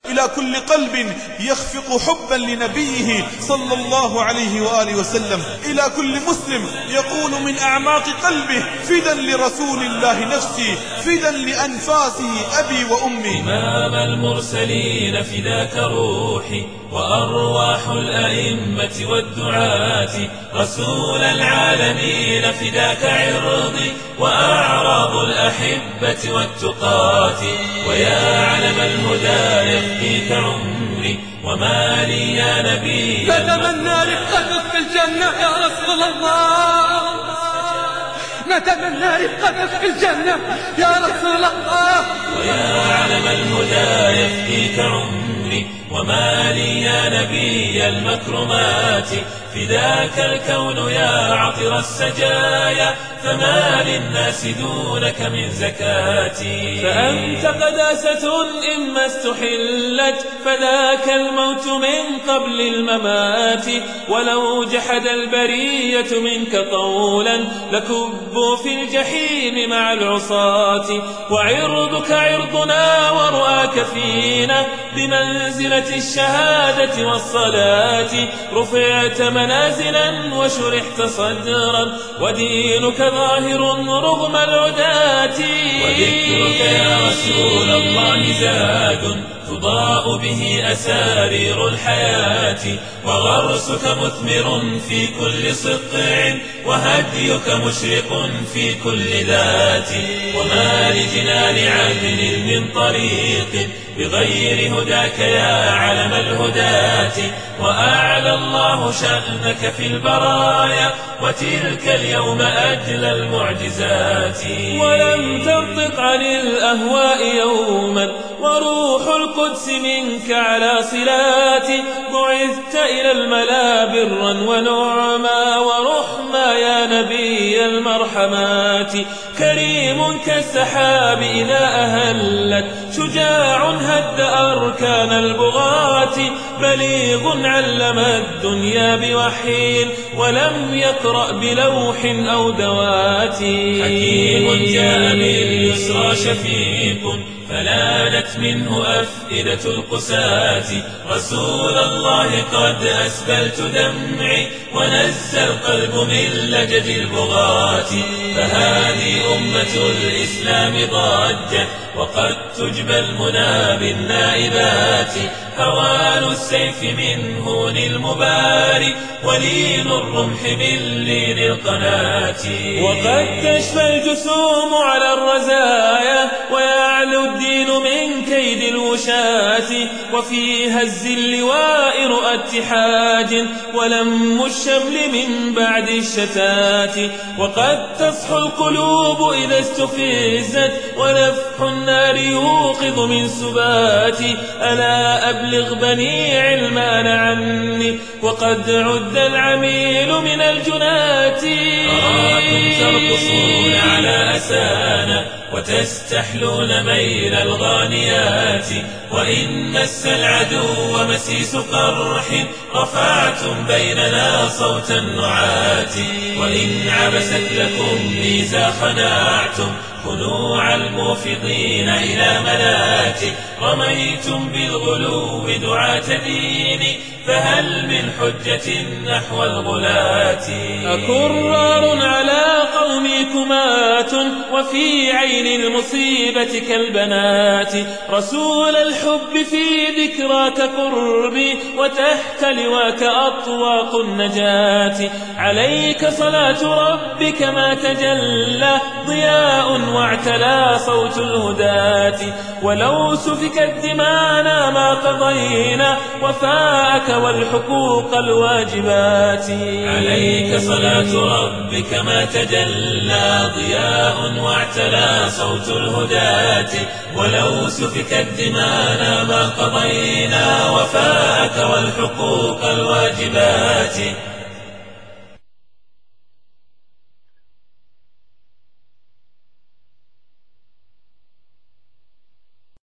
إلى كل قلب يخفق حبا لنبيه صلى الله عليه وآله وسلم، إلى كل مسلم يقول من أعماق قلبه فدا لرسول الله نفسي، فدا لأنفاسه أبي وأمي. إمام المرسلين فداك روحي وأرواح الأئمة والدعاة، رسول العالمين فداك عرضي وأعراض الأحبة والتقاة، ويا علم الهدى يفديك عمري وما لي يا نبي. نتمنى رفقتك في الجنة يا رسول الله، نتمنى رفقتك في الجنة يا رسول الله. ويا علم الهدى يفديك عمري وما لي يا نبي المكرمات، فداك الكون يا عطر السجايا، فما للناس دونك من زكاتي. فأنت قداسة إما استحلت، فذاك الموت من قبل الممات، ولو جحد البرية منك قولا لكبوا في الجحيم مع العصاة. وعرضك عرضنا ورؤاك فينا بمنزلة الشهادة والصلاة، رفعت منازلا وشرحت صدرا، ودينك ظاهر رغم العداة. وذكرك يا رسول الله زاد تضاء به أسارير الحياة، وغرسك مثمر في كل صقع، وهديك مشرق في كل ذات. وما لجنان عدل من طريق بغير هداك يا علم الهداة، وأعلى الله شأنك في البرايا، وتلك اليوم أجلى المعجزات. ولم تنطق عن الأهواء يوما، وروح القدس منك على صلات، بعثت إلى الملا برا ونعما ورحما يا نبي المرحمات. كريم كالسحاب إذا أهلت، شجاع هد أركان البغاة، بليغ علم الدنيا بوحي ولم يقرأ بلوح أو دوات. حكيم جاء باليسرى شفيق فلانت منه أفئدة القساة، رسول الله قد أسبلت دمعي ونزى القلب من لجد البغاة. فهذه أمة الإسلام ضاجت وقد تجبى المنى بالنائبات، هوان السيف من هون المباري ولين الرمح من لين القناة. وقد تشفى الجسوم على الرزايا ويعلو الدين من كيد الوشاة، وفي هز اللواء رؤى اتحاج ولم الشمل من بعد الشتات. وقد تصحو القلوب إذا استفزت ونفح النار يوقظ من سباتي. ألا أبلغ بني علمان عني وقد عد العميل من الجنات. أراكم ترقصون على أسانا وتستحلون ميل الغانيات، وإن مس العدو مسيس قرح رفعتم بيننا صوت النعات. وإن عبست لكم ميزا خنعتم خنوع الموفضين إلى ملات. رميتم بالغلو دعاة ديني فهل من حجة نحو الغلاة. أكرار على قومي كمات وفي عين المصيبة كالبنات. رسول الحب في ذكراك قربي وتحت لواك أطواق النجاة. عليك صلاة ربك ما تجلى ضياء واعتلى صوت الهداة. ولو سفكت دمانا ما قضينا وفاءك والحقوق الواجبات. عليك صلاة ربك ما تجلى ضياء واعتلى صوت الهداة. ولو سفكت دمانا ما قضينا وفاءك والحقوق الواجبات.